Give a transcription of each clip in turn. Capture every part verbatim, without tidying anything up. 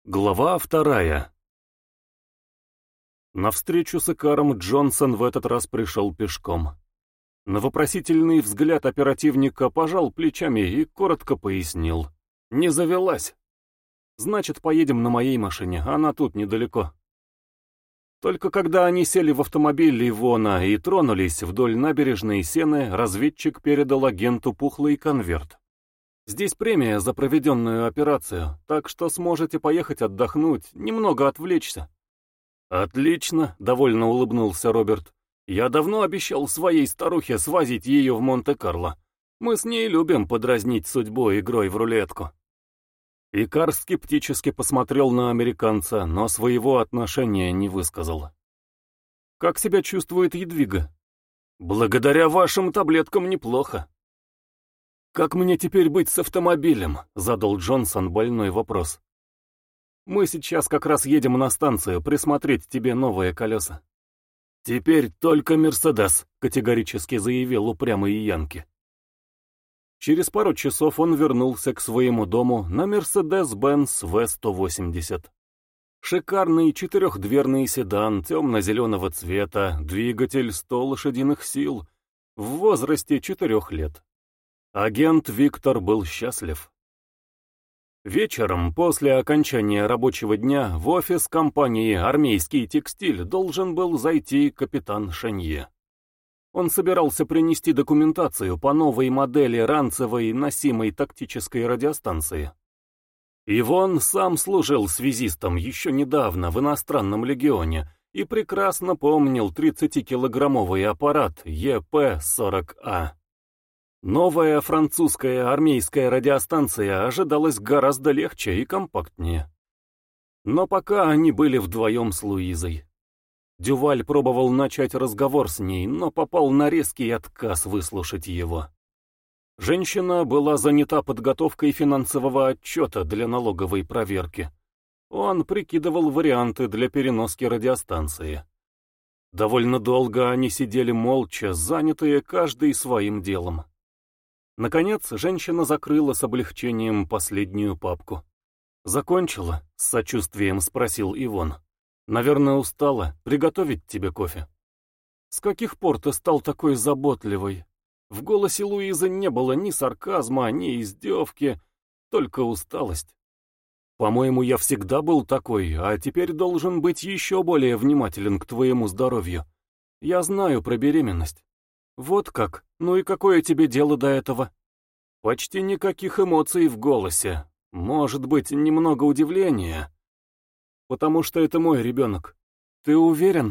Глава вторая. На встречу с Икаром Джонсон в этот раз пришел пешком. На вопросительный взгляд оперативника пожал плечами и коротко пояснил. «Не завелась. Значит, поедем на моей машине, она тут недалеко». Только когда они сели в автомобиль Ивона и тронулись вдоль набережной Сены, разведчик передал агенту пухлый конверт. «Здесь премия за проведенную операцию, так что сможете поехать отдохнуть, немного отвлечься». «Отлично», — довольно улыбнулся Роберт. «Я давно обещал своей старухе свозить ее в Монте-Карло. Мы с ней любим подразнить судьбу игрой в рулетку». Икар скептически посмотрел на американца, но своего отношения не высказал. «Как себя чувствует Едвига?» «Благодаря вашим таблеткам неплохо». «Как мне теперь быть с автомобилем?» — задал Джонсон больной вопрос. «Мы сейчас как раз едем на станцию присмотреть тебе новые колеса». «Теперь только Мерседес», — категорически заявил упрямый Янки. Через пару часов он вернулся к своему дому на Мерседес-Бенц вэ сто восемьдесят. Шикарный четырехдверный седан темно-зеленого цвета, двигатель сто лошадиных сил, в возрасте четырех лет. Агент Виктор был счастлив. Вечером, после окончания рабочего дня, в офис компании «Армейский текстиль» должен был зайти капитан Шанье. Он собирался принести документацию по новой модели ранцевой носимой тактической радиостанции. Ивон сам служил связистом еще недавно в иностранном легионе и прекрасно помнил тридцатикилограммовый аппарат е пэ сорок а. Новая французская армейская радиостанция ожидалась гораздо легче и компактнее. Но пока они были вдвоем с Луизой. Дюваль пробовал начать разговор с ней, но попал на резкий отказ выслушать его. Женщина была занята подготовкой финансового отчета для налоговой проверки. Он прикидывал варианты для переноски радиостанции. Довольно долго они сидели молча, занятые каждый своим делом. Наконец, женщина закрыла с облегчением последнюю папку. «Закончила?» — с сочувствием спросил Ивон. «Наверное, устала. Приготовить тебе кофе?» «С каких пор ты стал такой заботливой?» В голосе Луизы не было ни сарказма, ни издевки, только усталость. «По-моему, я всегда был такой, а теперь должен быть еще более внимателен к твоему здоровью. Я знаю про беременность». «Вот как? Ну и какое тебе дело до этого?» Почти никаких эмоций в голосе. Может быть, немного удивления. «Потому что это мой ребенок. Ты уверен?»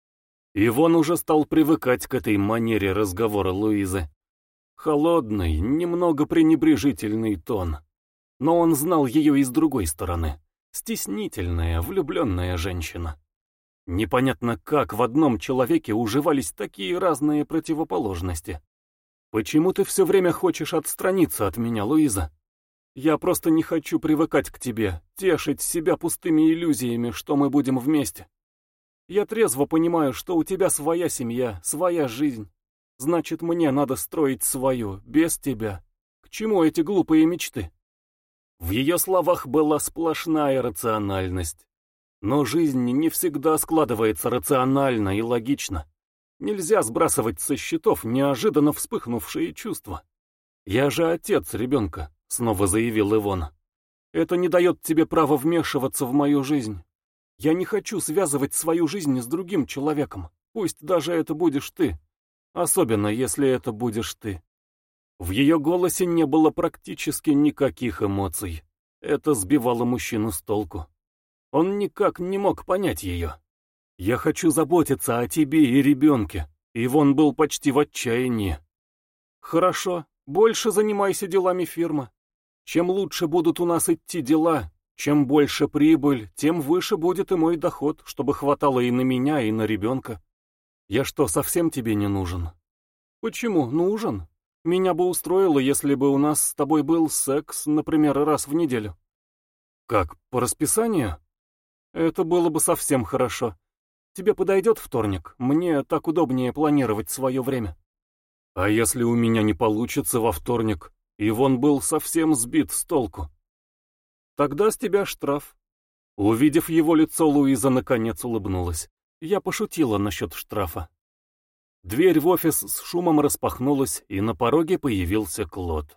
Ивон уже стал привыкать к этой манере разговора Луизы. Холодный, немного пренебрежительный тон. Но он знал ее и с другой стороны. Стеснительная, влюбленная женщина. Непонятно, как в одном человеке уживались такие разные противоположности. «Почему ты все время хочешь отстраниться от меня, Луиза? Я просто не хочу привыкать к тебе, тешить себя пустыми иллюзиями, что мы будем вместе. Я трезво понимаю, что у тебя своя семья, своя жизнь. Значит, мне надо строить свою, без тебя. К чему эти глупые мечты?» В ее словах была сплошная рациональность. Но жизнь не всегда складывается рационально и логично. Нельзя сбрасывать со счетов неожиданно вспыхнувшие чувства. «Я же отец ребенка», — снова заявил Ивон. «Это не дает тебе права вмешиваться в мою жизнь. Я не хочу связывать свою жизнь с другим человеком, пусть даже это будешь ты. Особенно, если это будешь ты». В ее голосе не было практически никаких эмоций. Это сбивало мужчину с толку. Он никак не мог понять ее. «Я хочу заботиться о тебе и ребенке», и Ивон был почти в отчаянии. «Хорошо, больше занимайся делами фирмы. Чем лучше будут у нас идти дела, чем больше прибыль, тем выше будет и мой доход, чтобы хватало и на меня, и на ребенка. Я что, совсем тебе не нужен?» «Почему нужен? Меня бы устроило, если бы у нас с тобой был секс, например, раз в неделю». «Как, по расписанию?» «Это было бы совсем хорошо. Тебе подойдет вторник? Мне так удобнее планировать свое время». «А если у меня не получится во вторник?» Ивон был совсем сбит с толку. «Тогда с тебя штраф. Увидев его лицо, Луиза наконец улыбнулась. Я пошутила насчет штрафа. Дверь в офис с шумом распахнулась, и на пороге появился Клод.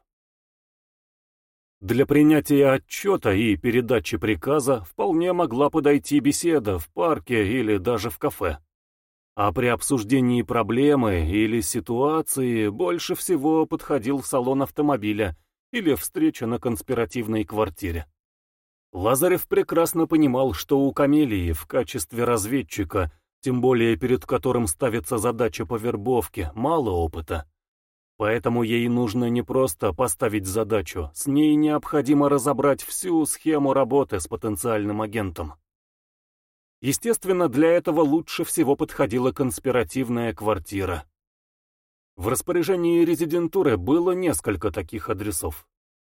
Для принятия отчета и передачи приказа вполне могла подойти беседа в парке или даже в кафе. А при обсуждении проблемы или ситуации больше всего подходил салон автомобиля или встреча на конспиративной квартире. Лазарев прекрасно понимал, что у Камелии в качестве разведчика, тем более перед которым ставится задача по вербовке, мало опыта. Поэтому ей нужно не просто поставить задачу, с ней необходимо разобрать всю схему работы с потенциальным агентом. Естественно, для этого лучше всего подходила конспиративная квартира. В распоряжении резидентуры было несколько таких адресов.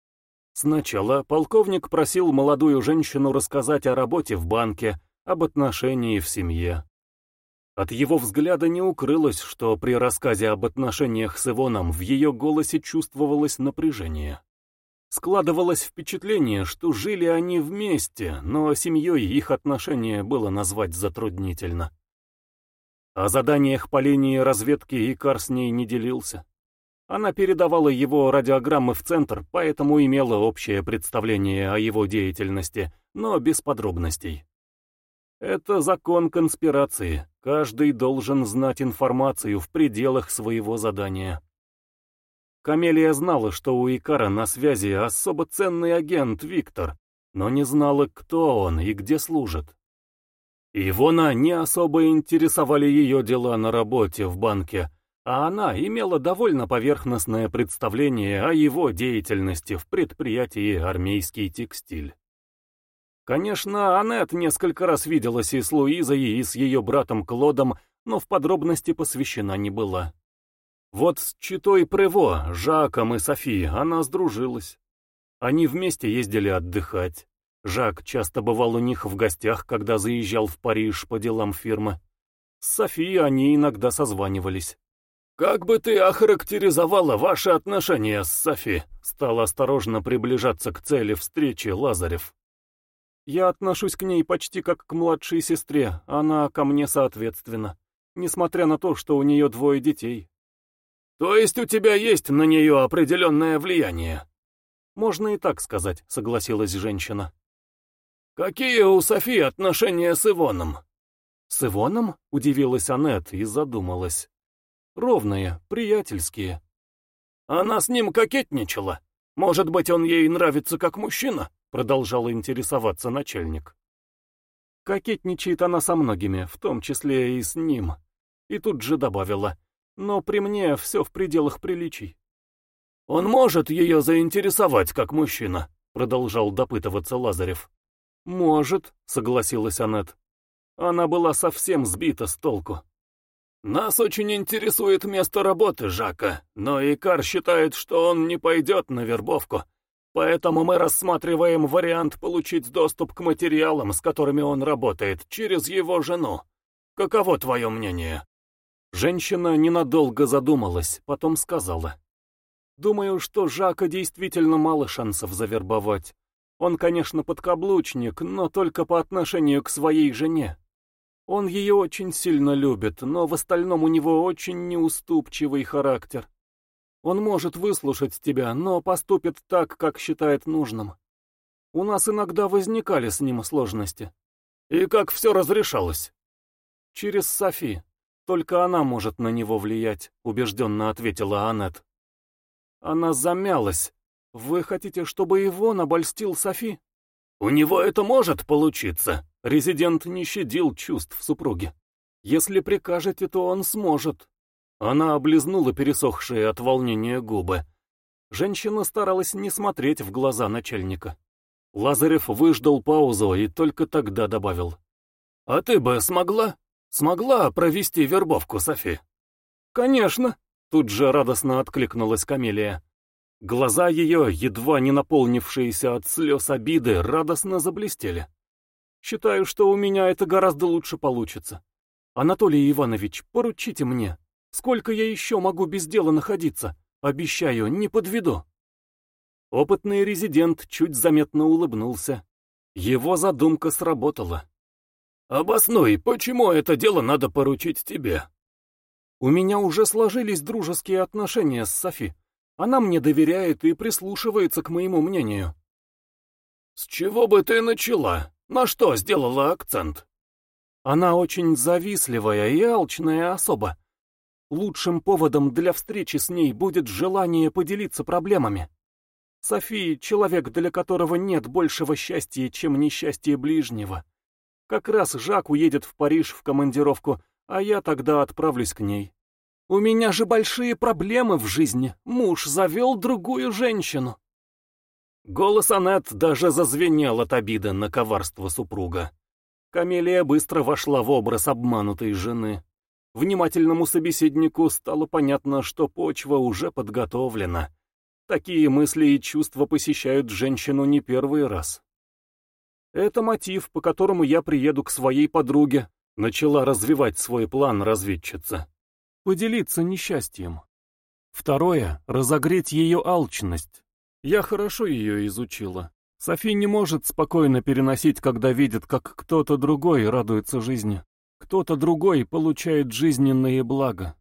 Сначала полковник просил молодую женщину рассказать о работе в банке, об отношении в семье. От его взгляда не укрылось, что при рассказе об отношениях с Ивоном в ее голосе чувствовалось напряжение. Складывалось впечатление, что жили они вместе, но семьей их отношения было назвать затруднительно. О заданиях по линии разведки Икар с ней не делился. Она передавала его радиограммы в центр, поэтому имела общее представление о его деятельности, но без подробностей. Это закон конспирации. Каждый должен знать информацию в пределах своего задания. Камелия знала, что у Икара на связи особо ценный агент Виктор, но не знала, кто он и где служит. Ивона не особо интересовали ее дела на работе в банке, а она имела довольно поверхностное представление о его деятельности в предприятии «Армейский текстиль». Конечно, Аннет несколько раз виделась и с Луизой, и с ее братом Клодом, но в подробности посвящена не была. Вот с читой Прево, Жаком и Софи она сдружилась. Они вместе ездили отдыхать. Жак часто бывал у них в гостях, когда заезжал в Париж по делам фирмы. С Софи они иногда созванивались. «Как бы ты охарактеризовала ваши отношения с Софи?» Стал осторожно приближаться к цели встречи Лазарев. «Я отношусь к ней почти как к младшей сестре, она ко мне соответственно, несмотря на то, что у нее двое детей». «То есть у тебя есть на нее определенное влияние?» «Можно и так сказать», — согласилась женщина. «Какие у Софи отношения с Ивоном?» «С Ивоном?» — удивилась Аннет и задумалась. «Ровные, приятельские». «Она с ним кокетничала? Может быть, он ей нравится как мужчина?» — продолжал интересоваться начальник. «Кокетничает она со многими, в том числе и с ним». И тут же добавила: «Но при мне все в пределах приличий». «Он может ее заинтересовать как мужчина?» — продолжал допытываться Лазарев. «Может», — согласилась Аннет. Она была совсем сбита с толку. «Нас очень интересует место работы Жака, но Икар считает, что он не пойдет на вербовку, поэтому мы рассматриваем вариант получить доступ к материалам, с которыми он работает, через его жену. Каково твое мнение?» Женщина ненадолго задумалась, потом сказала: «Думаю, что Жака действительно мало шансов завербовать. Он, конечно, подкаблучник, но только по отношению к своей жене. Он ее очень сильно любит, но в остальном у него очень неуступчивый характер. Он может выслушать тебя, но поступит так, как считает нужным. У нас иногда возникали с ним сложности». «И как все разрешалось?» «Через Софи. Только она может на него влиять», — убежденно ответила Аннет. Она замялась. «Вы хотите, чтобы Ивон обольстил Софи?» «У него это может получиться». Резидент не щадил чувств супруги. «Если прикажете, то он сможет». Она облизнула пересохшие от волнения губы. Женщина старалась не смотреть в глаза начальника. Лазарев выждал паузу и только тогда добавил: «А ты бы смогла? Смогла провести вербовку, Софи?» «Конечно», — тут же радостно откликнулась Камелия. Глаза ее, едва не наполнившиеся от слез обиды, радостно заблестели. «Считаю, что у меня это гораздо лучше получится. Анатолий Иванович, поручите мне. Сколько я еще могу без дела находиться? Обещаю, не подведу». Опытный резидент чуть заметно улыбнулся. Его задумка сработала. «Обоснуй, почему это дело надо поручить тебе?» «У меня уже сложились дружеские отношения с Софи. Она мне доверяет и прислушивается к моему мнению». «С чего бы ты начала? На что сделала акцент?» «Она очень завистливая и алчная особа. Лучшим поводом для встречи с ней будет желание поделиться проблемами. Софи — человек, для которого нет большего счастья, чем несчастье ближнего. Как раз Жак уедет в Париж в командировку, а я тогда отправлюсь к ней. У меня же большие проблемы в жизни. Муж завел другую женщину». Голос Аннет даже зазвенел от обиды на коварство супруга. Камелия быстро вошла в образ обманутой жены. Внимательному собеседнику стало понятно, что почва уже подготовлена. Такие мысли и чувства посещают женщину не первый раз. «Это мотив, по которому я приеду к своей подруге», — начала развивать свой план разведчица. «Поделиться несчастьем. Второе — разогреть ее алчность. Я хорошо ее изучила. Софи не может спокойно переносить, когда видит, как кто-то другой радуется жизни. Кто-то другой получает жизненные блага.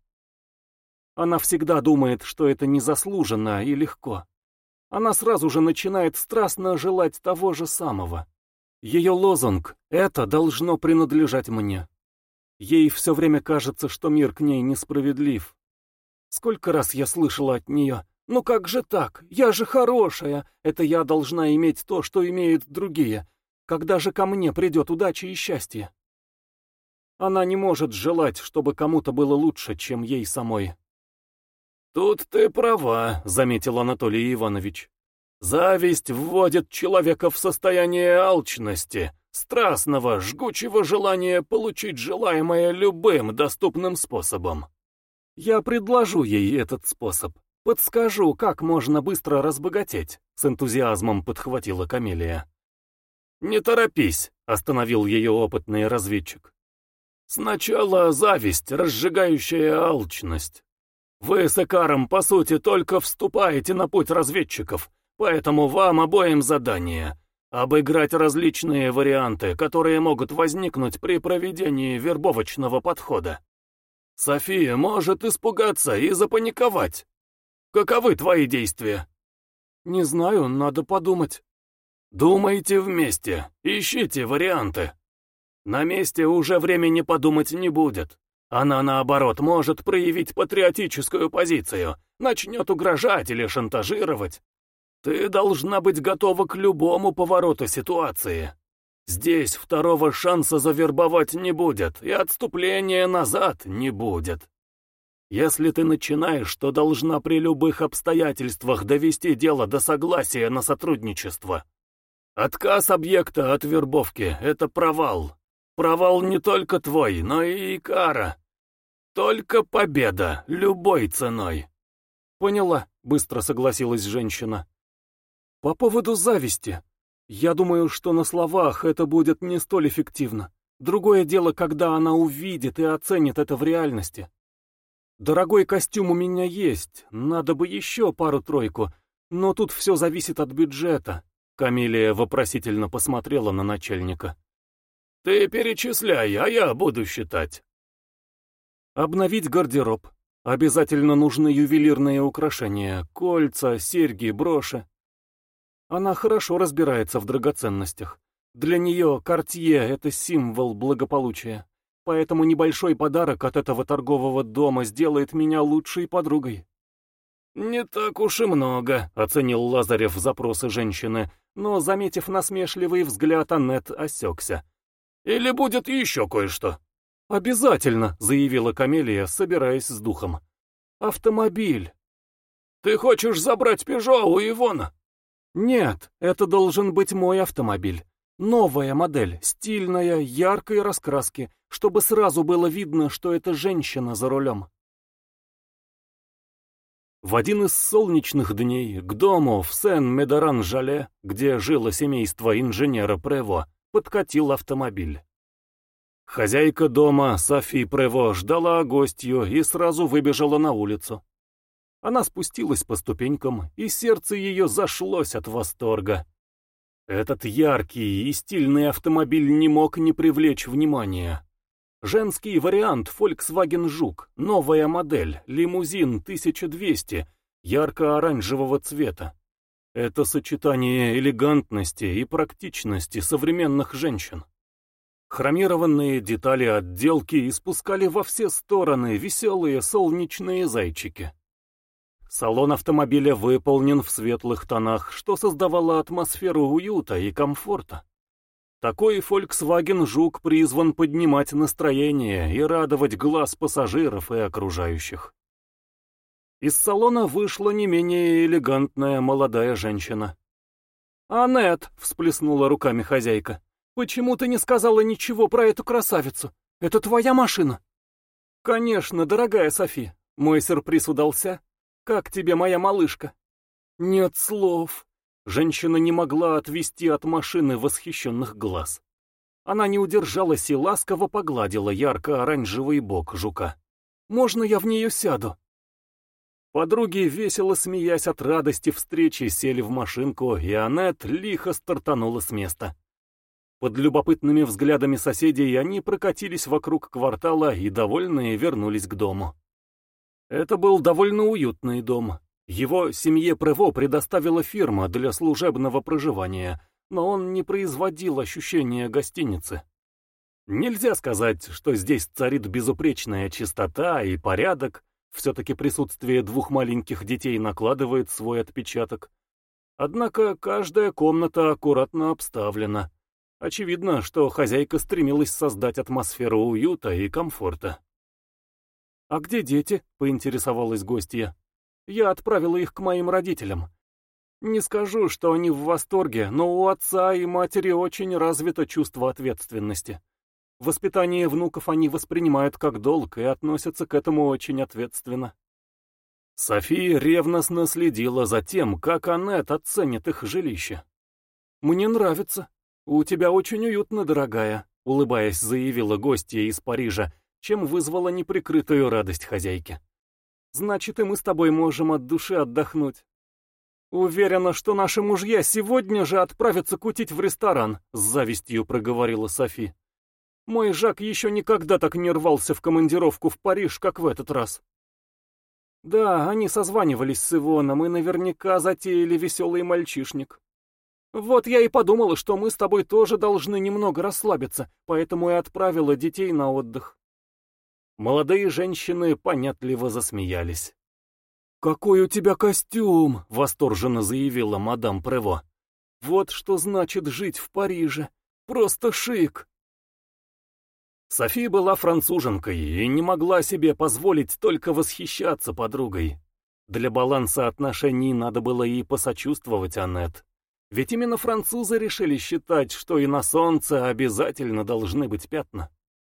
Она всегда думает, что это незаслуженно и легко. Она сразу же начинает страстно желать того же самого. Ее лозунг «это должно принадлежать мне». Ей все время кажется, что мир к ней несправедлив. Сколько раз я слышала от нее: «Ну как же так? Я же хорошая, это я должна иметь то, что имеют другие. Когда же ко мне придет удача и счастье?» Она не может желать, чтобы кому-то было лучше, чем ей самой. «Тут ты права», — заметил Анатолий Иванович. «Зависть вводит человека в состояние алчности, страстного, жгучего желания получить желаемое любым доступным способом. Я предложу ей этот способ, подскажу, как можно быстро разбогатеть», — с энтузиазмом подхватила Камелия. «Не торопись», — остановил ее опытный разведчик. «Сначала зависть, разжигающая алчность. Вы с Икаром, по сути, только вступаете на путь разведчиков, поэтому вам обоим задание — обыграть различные варианты, которые могут возникнуть при проведении вербовочного подхода. София может испугаться и запаниковать. Каковы твои действия?» «Не знаю, надо подумать». «Думайте вместе, ищите варианты. На месте уже времени подумать не будет. Она, наоборот, может проявить патриотическую позицию, начнет угрожать или шантажировать. Ты должна быть готова к любому повороту ситуации. Здесь второго шанса завербовать не будет, и отступления назад не будет. Если ты начинаешь, то должна при любых обстоятельствах довести дело до согласия на сотрудничество. Отказ объекта от вербовки — это провал. Провал не только твой, но и Икара. Только победа, любой ценой». «Поняла», — быстро согласилась женщина. «По поводу зависти. Я думаю, что на словах это будет не столь эффективно. Другое дело, когда она увидит и оценит это в реальности. Дорогой костюм у меня есть, надо бы еще пару-тройку, но тут все зависит от бюджета». Камелия вопросительно посмотрела на начальника. «Ты перечисляй, а я буду считать». «Обновить гардероб. Обязательно нужны ювелирные украшения, кольца, серьги, броши. Она хорошо разбирается в драгоценностях. Для нее Картье — это символ благополучия. Поэтому небольшой подарок от этого торгового дома сделает меня лучшей подругой». «Не так уж и много», — оценил Лазарев запросы женщины, но, заметив насмешливый взгляд, Аннет осекся. «Или будет еще кое-что?» «Обязательно», — заявила Камелия, собираясь с духом. «Автомобиль». «Ты хочешь забрать Пежо у Ивона?» «Нет, это должен быть мой автомобиль. Новая модель, стильная, яркой раскраски, чтобы сразу было видно, что это женщина за рулем». В один из солнечных дней к дому в Сен-Медоран-Жале, где жило семейство инженера Прево, подкатил автомобиль. Хозяйка дома, Софи Прево, ждала гостью и сразу выбежала на улицу. Она спустилась по ступенькам, и сердце ее зашлось от восторга. Этот яркий и стильный автомобиль не мог не привлечь внимания. Женский вариант Volkswagen Жук, новая модель, лимузин тысяча двести, ярко-оранжевого цвета. Это сочетание элегантности и практичности современных женщин. Хромированные детали отделки испускали во все стороны веселые солнечные зайчики. Салон автомобиля выполнен в светлых тонах, что создавало атмосферу уюта и комфорта. Такой Volkswagen Жук призван поднимать настроение и радовать глаз пассажиров и окружающих. Из салона вышла не менее элегантная молодая женщина. «Аннет!» — всплеснула руками хозяйка. «Почему ты не сказала ничего про эту красавицу? Это твоя машина?» «Конечно, дорогая Софи. Мой сюрприз удался. Как тебе моя малышка?» «Нет слов». Женщина не могла отвести от машины восхищенных глаз. Она не удержалась и ласково погладила ярко-оранжевый бок жука. «Можно я в нее сяду?» Подруги, весело смеясь от радости встречи, сели в машинку, и Аннет лихо стартанула с места. Под любопытными взглядами соседей они прокатились вокруг квартала и, довольные, вернулись к дому. Это был довольно уютный дом. Его семье Прево предоставила фирма для служебного проживания, но он не производил ощущения гостиницы. Нельзя сказать, что здесь царит безупречная чистота и порядок, все-таки присутствие двух маленьких детей накладывает свой отпечаток. Однако каждая комната аккуратно обставлена. Очевидно, что хозяйка стремилась создать атмосферу уюта и комфорта. «А где дети?» — поинтересовалась гостья. «Я отправила их к моим родителям. Не скажу, что они в восторге, но у отца и матери очень развито чувство ответственности. Воспитание внуков они воспринимают как долг и относятся к этому очень ответственно». София ревностно следила за тем, как Аннет оценит их жилище. «Мне нравится. У тебя очень уютно, дорогая», — улыбаясь, заявила гостья из Парижа, чем вызвала неприкрытую радость хозяйки. «Значит, и мы с тобой можем от души отдохнуть. Уверена, что наши мужья сегодня же отправятся кутить в ресторан», — с завистью проговорила Софи. «Мой Жак еще никогда так не рвался в командировку в Париж, как в этот раз». «Да, они созванивались с Ивоном и наверняка затеяли веселый мальчишник. Вот я и подумала, что мы с тобой тоже должны немного расслабиться, поэтому и отправила детей на отдых». Молодые женщины понятливо засмеялись. «Какой у тебя костюм!» — восторженно заявила мадам Прево. «Вот что значит жить в Париже! Просто шик!» Софи была француженкой и не могла себе позволить только восхищаться подругой. Для баланса отношений надо было и посочувствовать Аннет. Ведь именно французы решили считать, что и на солнце обязательно должны быть пятна.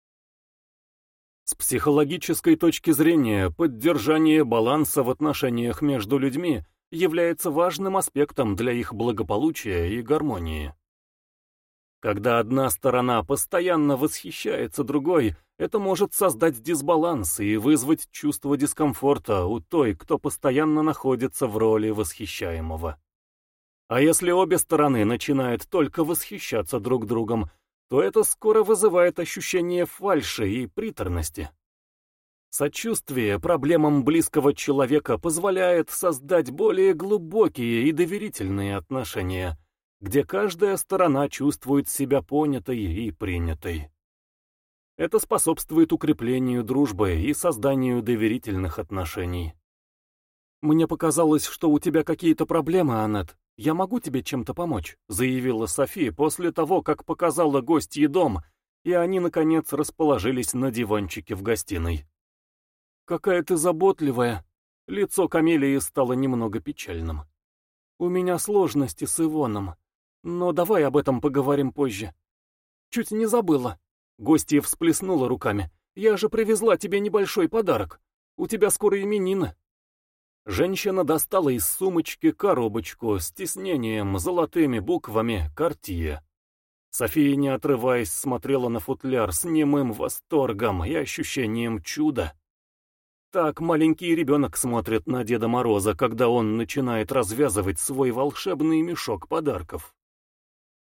С психологической точки зрения, поддержание баланса в отношениях между людьми является важным аспектом для их благополучия и гармонии. Когда одна сторона постоянно восхищается другой, это может создать дисбаланс и вызвать чувство дискомфорта у той, кто постоянно находится в роли восхищаемого. А если обе стороны начинают только восхищаться друг другом, то это скоро вызывает ощущение фальши и приторности. Сочувствие проблемам близкого человека позволяет создать более глубокие и доверительные отношения, где каждая сторона чувствует себя понятой и принятой. Это способствует укреплению дружбы и созданию доверительных отношений. «Мне показалось, что у тебя какие-то проблемы, Аннет. Я могу тебе чем-то помочь», — заявила София после того, как показала гостье дом, и они, наконец, расположились на диванчике в гостиной. «Какая ты заботливая!» Лицо Камелии стало немного печальным. «У меня сложности с Ивоном, но давай об этом поговорим позже». «Чуть не забыла». Гостья всплеснула руками. «Я же привезла тебе небольшой подарок. У тебя скоро именины». Женщина достала из сумочки коробочку с тиснением, золотыми буквами «Картье». София, не отрываясь, смотрела на футляр с немым восторгом и ощущением чуда. Так маленький ребенок смотрит на Деда Мороза, когда он начинает развязывать свой волшебный мешок подарков.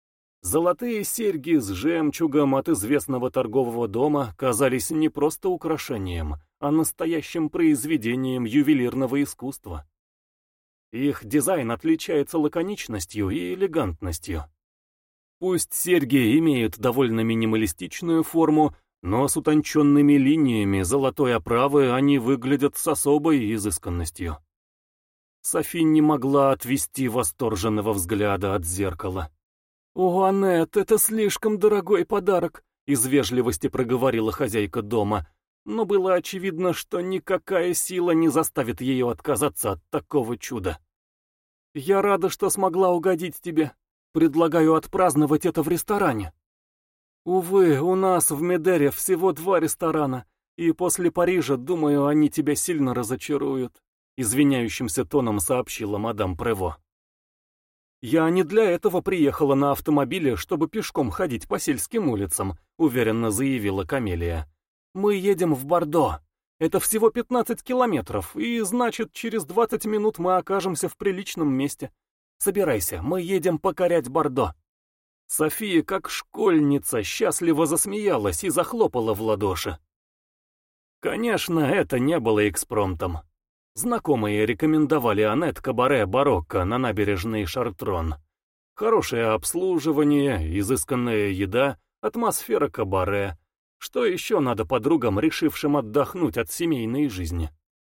Золотые серьги с жемчугом от известного торгового дома казались не просто украшением, а настоящим произведением ювелирного искусства. Их дизайн отличается лаконичностью и элегантностью. Пусть серьги имеют довольно минималистичную форму, но с утонченными линиями золотой оправы они выглядят с особой изысканностью. Софи не могла отвести восторженного взгляда от зеркала. «О, Аннет, это слишком дорогой подарок», — из вежливости проговорила хозяйка дома, но было очевидно, что никакая сила не заставит ее отказаться от такого чуда. «Я рада, что смогла угодить тебе. Предлагаю отпраздновать это в ресторане». «Увы, у нас в Медере всего два ресторана, и после Парижа, думаю, они тебя сильно разочаруют», — извиняющимся тоном сообщила мадам Прево. «Я не для этого приехала на автомобиле, чтобы пешком ходить по сельским улицам», — уверенно заявила Камелия. «Мы едем в Бордо. Это всего пятнадцать километров, и значит, через двадцать минут мы окажемся в приличном месте. Собирайся, мы едем покорять Бордо». София, как школьница, счастливо засмеялась и захлопала в ладоши. Конечно, это не было экспромтом. Знакомые рекомендовали Аннет кабаре «Барокко» на набережной Шартрон. Хорошее обслуживание, изысканная еда, атмосфера кабаре. Что еще надо подругам, решившим отдохнуть от семейной жизни?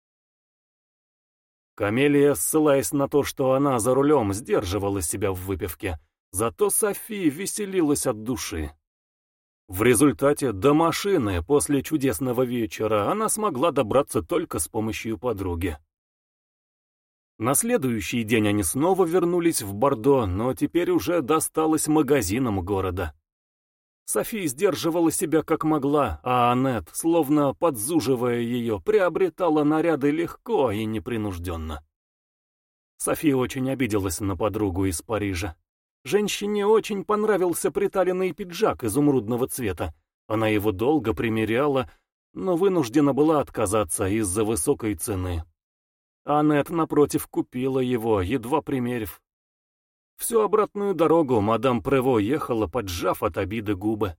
Камелия, ссылаясь на то, что она за рулем, сдерживала себя в выпивке, зато Софи веселилась от души. В результате до машины после чудесного вечера она смогла добраться только с помощью подруги. На следующий день они снова вернулись в Бордо, но теперь уже досталось магазинам города. Софи сдерживала себя как могла, а Аннет, словно подзуживая ее, приобретала наряды легко и непринужденно. Софи очень обиделась на подругу из Парижа. Женщине очень понравился приталенный пиджак изумрудного цвета. Она его долго примеряла, но вынуждена была отказаться из-за высокой цены. Аннет, напротив, купила его, едва примерив. Всю обратную дорогу мадам Прево ехала, поджав от обиды губы.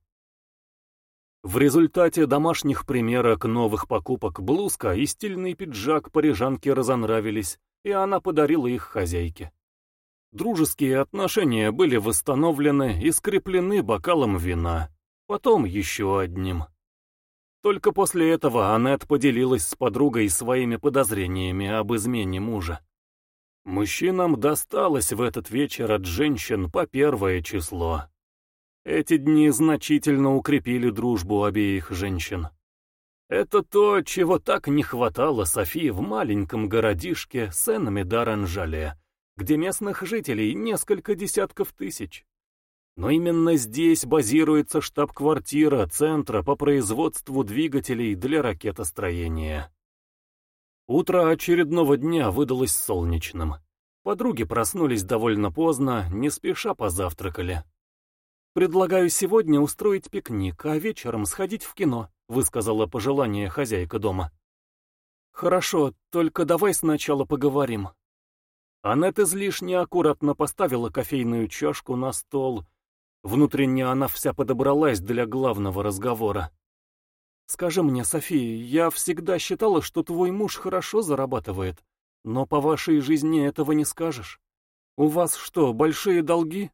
В результате домашних примерок новых покупок блузка и стильный пиджак парижанке разонравились, и она подарила их хозяйке. Дружеские отношения были восстановлены и скреплены бокалом вина, потом еще одним. Только после этого Аннет поделилась с подругой своими подозрениями об измене мужа. Мужчинам досталось в этот вечер от женщин по первое число. Эти дни значительно укрепили дружбу обеих женщин. Это то, чего так не хватало Софии в маленьком городишке Сен-Медар-Эн-Жале, где местных жителей несколько десятков тысяч. Но именно здесь базируется штаб-квартира Центра по производству двигателей для ракетостроения. Утро очередного дня выдалось солнечным. Подруги проснулись довольно поздно, не спеша позавтракали. «Предлагаю сегодня устроить пикник, а вечером сходить в кино», — высказала пожелание хозяйка дома. «Хорошо, только давай сначала поговорим». Аннет излишне аккуратно поставила кофейную чашку на стол. Внутренне она вся подобралась для главного разговора. «Скажи мне, София, я всегда считала, что твой муж хорошо зарабатывает, но по вашей жизни этого не скажешь. У вас что, большие долги?»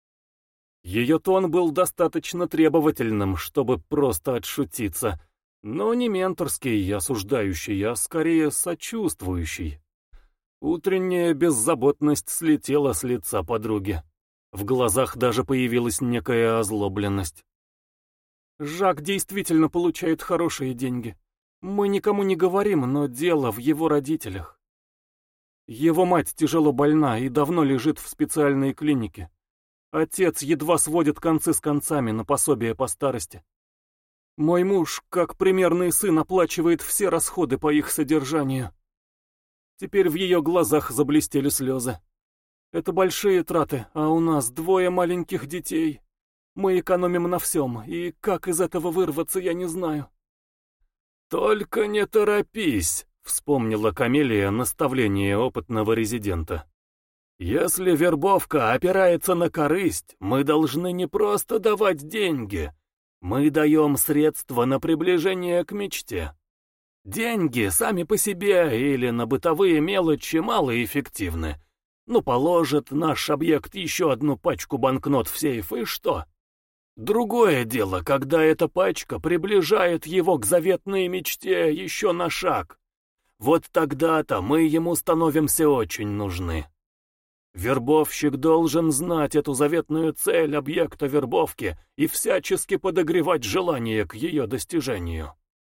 Ее тон был достаточно требовательным, чтобы просто отшутиться, но не менторский и осуждающий, а скорее сочувствующий. Утренняя беззаботность слетела с лица подруги. В глазах даже появилась некая озлобленность. «Жак действительно получает хорошие деньги. Мы никому не говорим, но дело в его родителях. Его мать тяжело больна и давно лежит в специальной клинике. Отец едва сводит концы с концами на пособие по старости. Мой муж, как примерный сын, оплачивает все расходы по их содержанию». Теперь в ее глазах заблестели слезы. «Это большие траты, а у нас двое маленьких детей. Мы экономим на всем, и как из этого вырваться, я не знаю». «Только не торопись», — вспомнила Камелия наставление опытного резидента. Если вербовка опирается на корысть, мы должны не просто давать деньги, мы даем средства на приближение к мечте. Деньги сами по себе или на бытовые мелочи малоэффективны. Ну, положит наш объект еще одну пачку банкнот в сейф, и что? Другое дело, когда эта пачка приближает его к заветной мечте еще на шаг. Вот тогда-то мы ему становимся очень нужны. Вербовщик должен знать эту заветную цель объекта вербовки и всячески подогревать желание к ее достижению.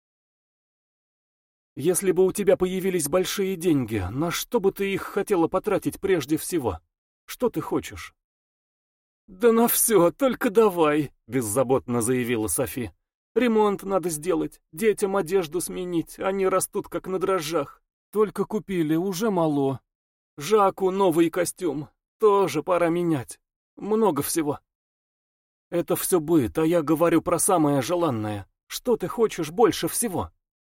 Если бы у тебя появились большие деньги, на что бы ты их хотела потратить прежде всего? Что ты хочешь? «Да на все, только давай», — беззаботно заявила Софи. «Ремонт надо сделать, детям одежду сменить, они растут как на дрожжах. Только купили, уже мало. Жаку новый костюм, тоже пора менять. Много всего». «Это все быт, а я говорю про самое желанное. Что ты хочешь больше всего?»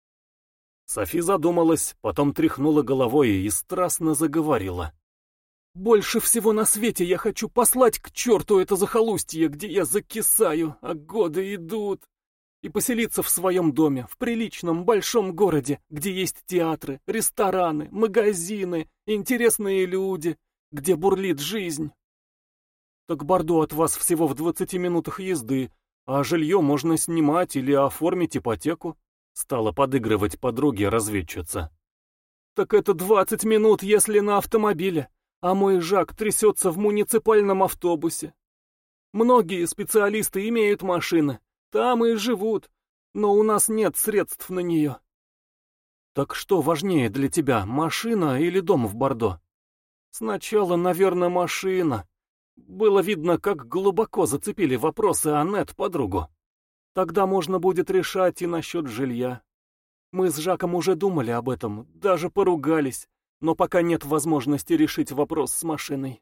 Софи задумалась, потом тряхнула головой и страстно заговорила. «Больше всего на свете я хочу послать к черту это захолустье, где я закисаю, а годы идут, и поселиться в своем доме, в приличном большом городе, где есть театры, рестораны, магазины, интересные люди, где бурлит жизнь». «Так Бордо от вас всего в двадцати минутах езды, а жилье можно снимать или оформить ипотеку», — стала подыгрывать подруге разведчица. «Так это двадцать минут, если на автомобиле. А мой Жак трясется в муниципальном автобусе. Многие специалисты имеют машины, там и живут, но у нас нет средств на нее». «Так что важнее для тебя, машина или дом в Бордо?» «Сначала, наверное, машина». Было видно, как глубоко зацепили вопросы Аннет подругу. «Тогда можно будет решать и насчет жилья. Мы с Жаком уже думали об этом, даже поругались. Но пока нет возможности решить вопрос с машиной».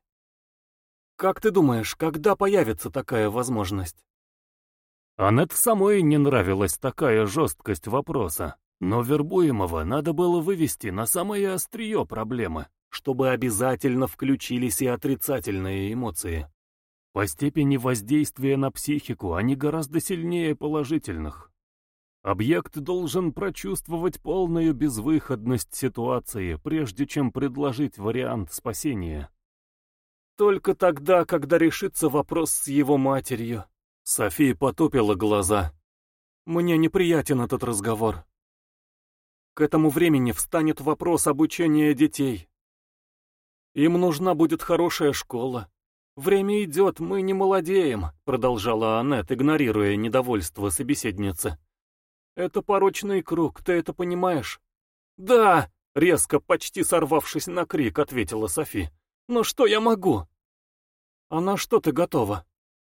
«Как ты думаешь, когда появится такая возможность?» Аннет самой не нравилась такая жесткость вопроса, но вербуемого надо было вывести на самое острие проблемы, чтобы обязательно включились и отрицательные эмоции. По степени воздействия на психику они гораздо сильнее положительных. Объект должен прочувствовать полную безвыходность ситуации, прежде чем предложить вариант спасения. «Только тогда, когда решится вопрос с его матерью». София потупила глаза. «Мне неприятен этот разговор. К этому времени встанет вопрос обучения детей. Им нужна будет хорошая школа. Время идет, мы не молодеем», — продолжала Аннет, игнорируя недовольство собеседницы. «Это порочный круг, ты это понимаешь?» «Да!» — резко, почти сорвавшись на крик, ответила Софи. «Но что я могу?» «А на что ты готова?»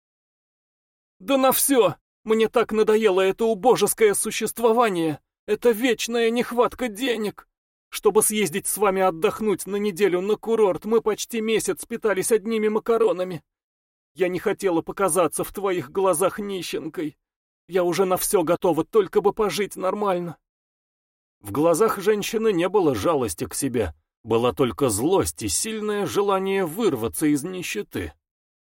«Да на все! Мне так надоело это убожеское существование, эта вечная нехватка денег. Чтобы съездить с вами отдохнуть на неделю на курорт, мы почти месяц питались одними макаронами. Я не хотела показаться в твоих глазах нищенкой. Я уже на все готова, только бы пожить нормально». В глазах женщины не было жалости к себе, была только злость и сильное желание вырваться из нищеты.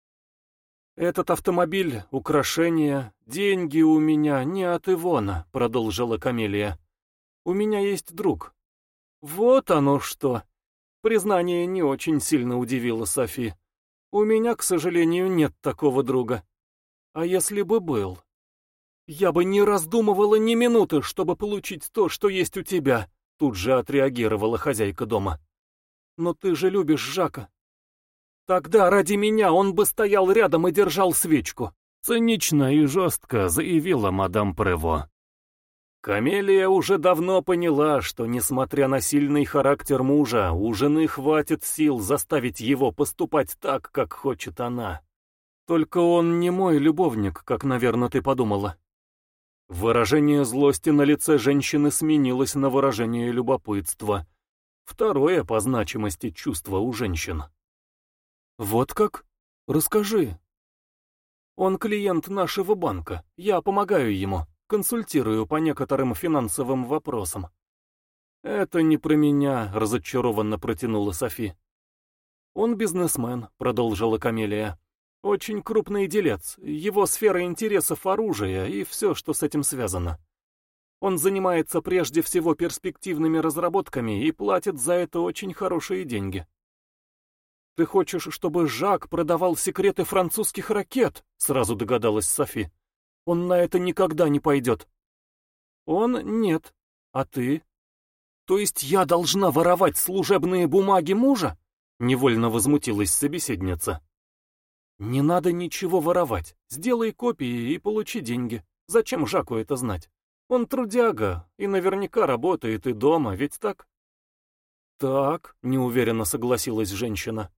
«Этот автомобиль, украшения, деньги у меня не от Ивона», — продолжила Камелия. «У меня есть друг». «Вот оно что!» Признание не очень сильно удивило Софи. «У меня, к сожалению, нет такого друга. А если бы был? Я бы не раздумывала ни минуты, чтобы получить то, что есть у тебя», — тут же отреагировала хозяйка дома. «Но ты же любишь Жака». «Тогда ради меня он бы стоял рядом и держал свечку», — цинично и жестко заявила мадам Прево. Камелия уже давно поняла, что, несмотря на сильный характер мужа, у жены хватит сил заставить его поступать так, как хочет она. «Только он не мой любовник, как, наверное, ты подумала». Выражение злости на лице женщины сменилось на выражение любопытства. Второе по значимости чувство у женщин. «Вот как? Расскажи». «Он клиент нашего банка. Я помогаю ему, консультирую по некоторым финансовым вопросам». «Это не про меня», — разочарованно протянула Софи. «Он бизнесмен», — продолжила Камелия. «Очень крупный делец, его сфера интересов — оружие и все, что с этим связано. Он занимается прежде всего перспективными разработками и платит за это очень хорошие деньги». «Ты хочешь, чтобы Жак продавал секреты французских ракет?» — сразу догадалась Софи. «Он на это никогда не пойдет». «Он нет. А ты?» «То есть я должна воровать служебные бумаги мужа?» — невольно возмутилась собеседница. «Не надо ничего воровать. Сделай копии и получи деньги. Зачем Жаку это знать? Он трудяга и наверняка работает и дома, ведь так?» «Так», — неуверенно согласилась женщина.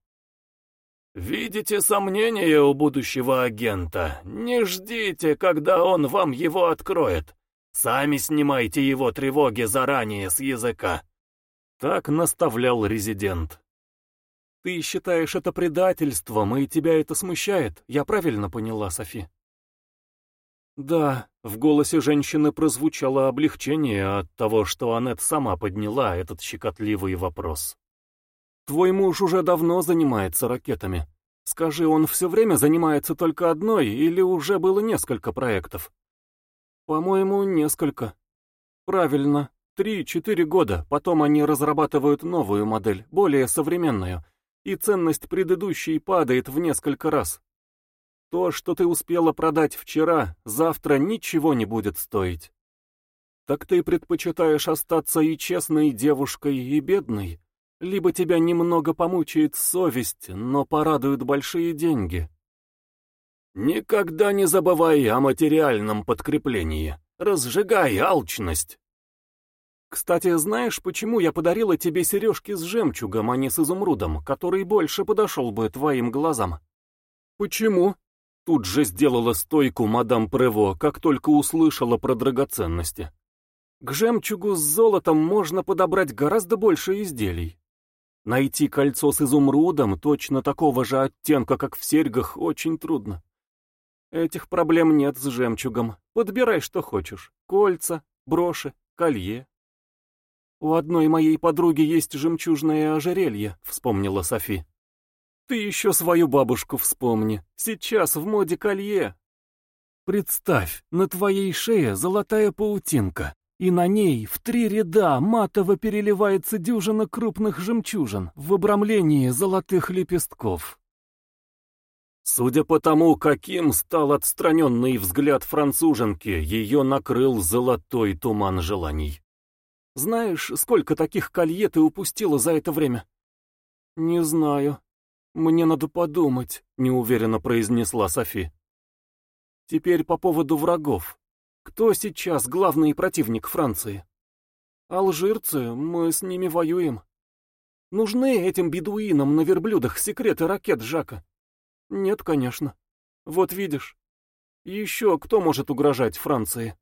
«Видите сомнения у будущего агента? Не ждите, когда он вам его откроет. Сами снимайте его тревоги заранее с языка». Так наставлял резидент. «Ты считаешь это предательством, и тебя это смущает? Я правильно поняла, Софи?» «Да», — в голосе женщины прозвучало облегчение от того, что Аннет сама подняла этот щекотливый вопрос. «Твой муж уже давно занимается ракетами. Скажи, он все время занимается только одной или уже было несколько проектов?» «По-моему, несколько». «Правильно. Три-четыре года. Потом они разрабатывают новую модель, более современную, и ценность предыдущей падает в несколько раз. То, что ты успела продать вчера, завтра ничего не будет стоить. Так ты предпочитаешь остаться и честной девушкой, и бедной? Либо тебя немного помучает совесть, но порадуют большие деньги?» «Никогда не забывай о материальном подкреплении. Разжигай алчность». «Кстати, знаешь, почему я подарила тебе сережки с жемчугом, а не с изумрудом, который больше подошел бы твоим глазам?» «Почему?» Тут же сделала стойку мадам Прево, как только услышала про драгоценности. «К жемчугу с золотом можно подобрать гораздо больше изделий. Найти кольцо с изумрудом, точно такого же оттенка, как в серьгах, очень трудно. Этих проблем нет с жемчугом. Подбирай, что хочешь. Кольца, броши, колье». «У одной моей подруги есть жемчужное ожерелье», — вспомнила Софи. «Ты еще свою бабушку вспомни. Сейчас в моде колье. Представь, на твоей шее золотая паутинка, и на ней в три ряда матово переливается дюжина крупных жемчужин в обрамлении золотых лепестков». Судя по тому, каким стал отстраненный взгляд француженки, ее накрыл золотой туман желаний. «Знаешь, сколько таких колье ты упустила за это время?» «Не знаю. Мне надо подумать», — неуверенно произнесла Софи. «Теперь по поводу врагов. Кто сейчас главный противник Франции?» «Алжирцы, мы с ними воюем». «Нужны этим бедуинам на верблюдах секреты ракет Жака?» «Нет, конечно. Вот видишь. Еще кто может угрожать Франции?»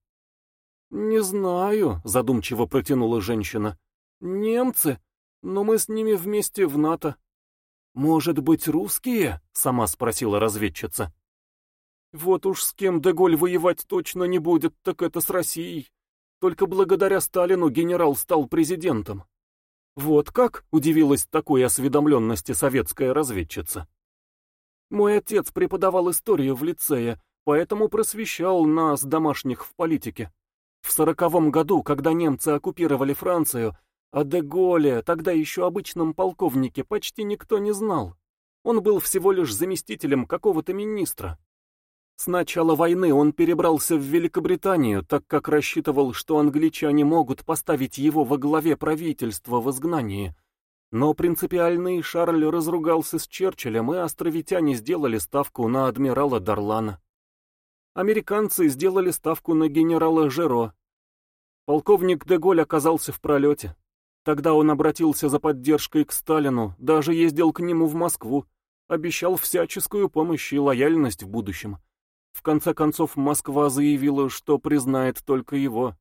«Не знаю», — задумчиво протянула женщина. «Немцы, но мы с ними вместе в НАТО». «Может быть, русские?» — сама спросила разведчица. «Вот уж с кем Де-Голь воевать точно не будет, так это с Россией. Только благодаря Сталину генерал стал президентом». «Вот как?» — удивилась такой осведомленности советская разведчица. «Мой отец преподавал историю в лицее, поэтому просвещал нас, домашних, в политике. В сороковом году, когда немцы оккупировали Францию, о Де-Голле, тогда еще обычном полковнике, почти никто не знал. Он был всего лишь заместителем какого-то министра. С начала войны он перебрался в Великобританию, так как рассчитывал, что англичане могут поставить его во главе правительства в изгнании. Но принципиальный Шарль разругался с Черчиллем, и островитяне сделали ставку на адмирала Дарлана. Американцы сделали ставку на генерала Жеро. Полковник Де-Голь оказался в пролете. Тогда он обратился за поддержкой к Сталину, даже ездил к нему в Москву, обещал всяческую помощь и лояльность в будущем. В конце концов, Москва заявила, что признает только его.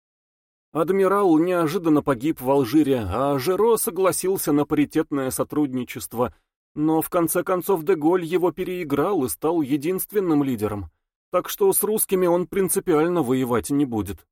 Адмирал неожиданно погиб в Алжире, а Жеро согласился на паритетное сотрудничество, но в конце концов Де-Голь его переиграл и стал единственным лидером. Так что с русскими он принципиально воевать не будет.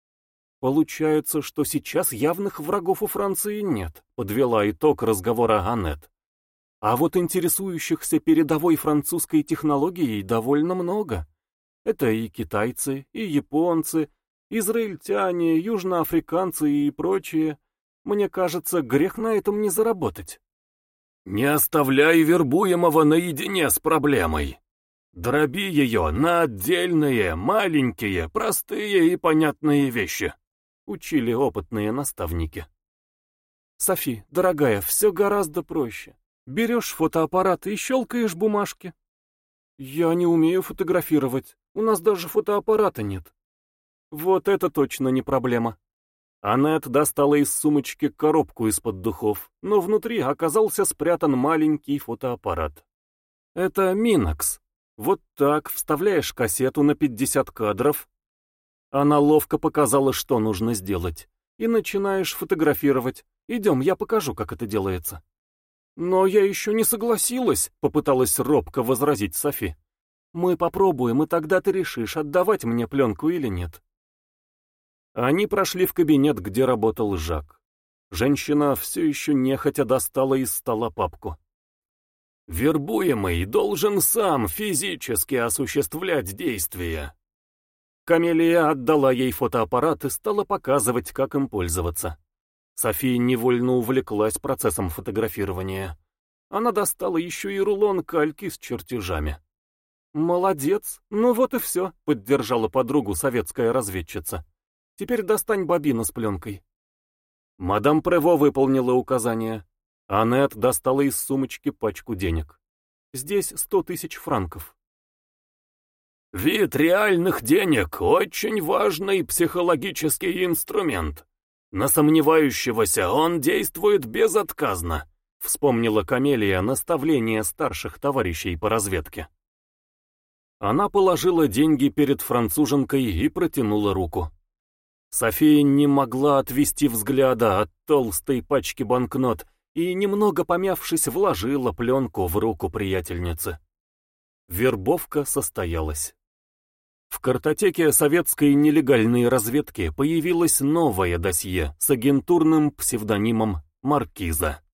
Получается, что сейчас явных врагов у Франции нет, подвела итог разговора Аннет. А вот интересующихся передовой французской технологией довольно много. Это и китайцы, и японцы, израильтяне, южноафриканцы и прочие. Мне кажется, грех на этом не заработать. Не оставляй вербуемого наедине с проблемой. Дроби ее на отдельные, маленькие, простые и понятные вещи, учили опытные наставники. Софи, дорогая, все гораздо проще. Берешь фотоаппарат и щелкаешь бумажки. Я не умею фотографировать, у нас даже фотоаппарата нет. Вот это точно не проблема. Аннет достала из сумочки коробку из-под духов, но внутри оказался спрятан маленький фотоаппарат. Это Минокс. Вот так вставляешь кассету на пятьдесят кадров. Она ловко показала, что нужно сделать. И начинаешь фотографировать. Идем, я покажу, как это делается. Но я еще не согласилась, попыталась робко возразить Софи. Мы попробуем, и тогда ты решишь, отдавать мне пленку или нет. Они прошли в кабинет, где работал Жак. Женщина все еще нехотя достала из стола папку. Вербуемый должен сам физически осуществлять действия. Камелия отдала ей фотоаппарат и стала показывать, как им пользоваться. София невольно увлеклась процессом фотографирования. Она достала еще и рулон кальки с чертежами. «Молодец! Ну вот и все», — поддержала подругу советская разведчица. «Теперь достань бобину с пленкой». Мадам Прево выполнила указание. Аннет достала из сумочки пачку денег. Здесь сто тысяч франков. Вид реальных денег — очень важный психологический инструмент. На сомневающегося он действует безотказно, вспомнила Камелия наставление старших товарищей по разведке. Она положила деньги перед француженкой и протянула руку. София не могла отвести взгляда от толстой пачки банкнот и, немного помявшись, вложила пленку в руку приятельницы. Вербовка состоялась. В картотеке советской нелегальной разведки появилось новое досье с агентурным псевдонимом «Маркиза».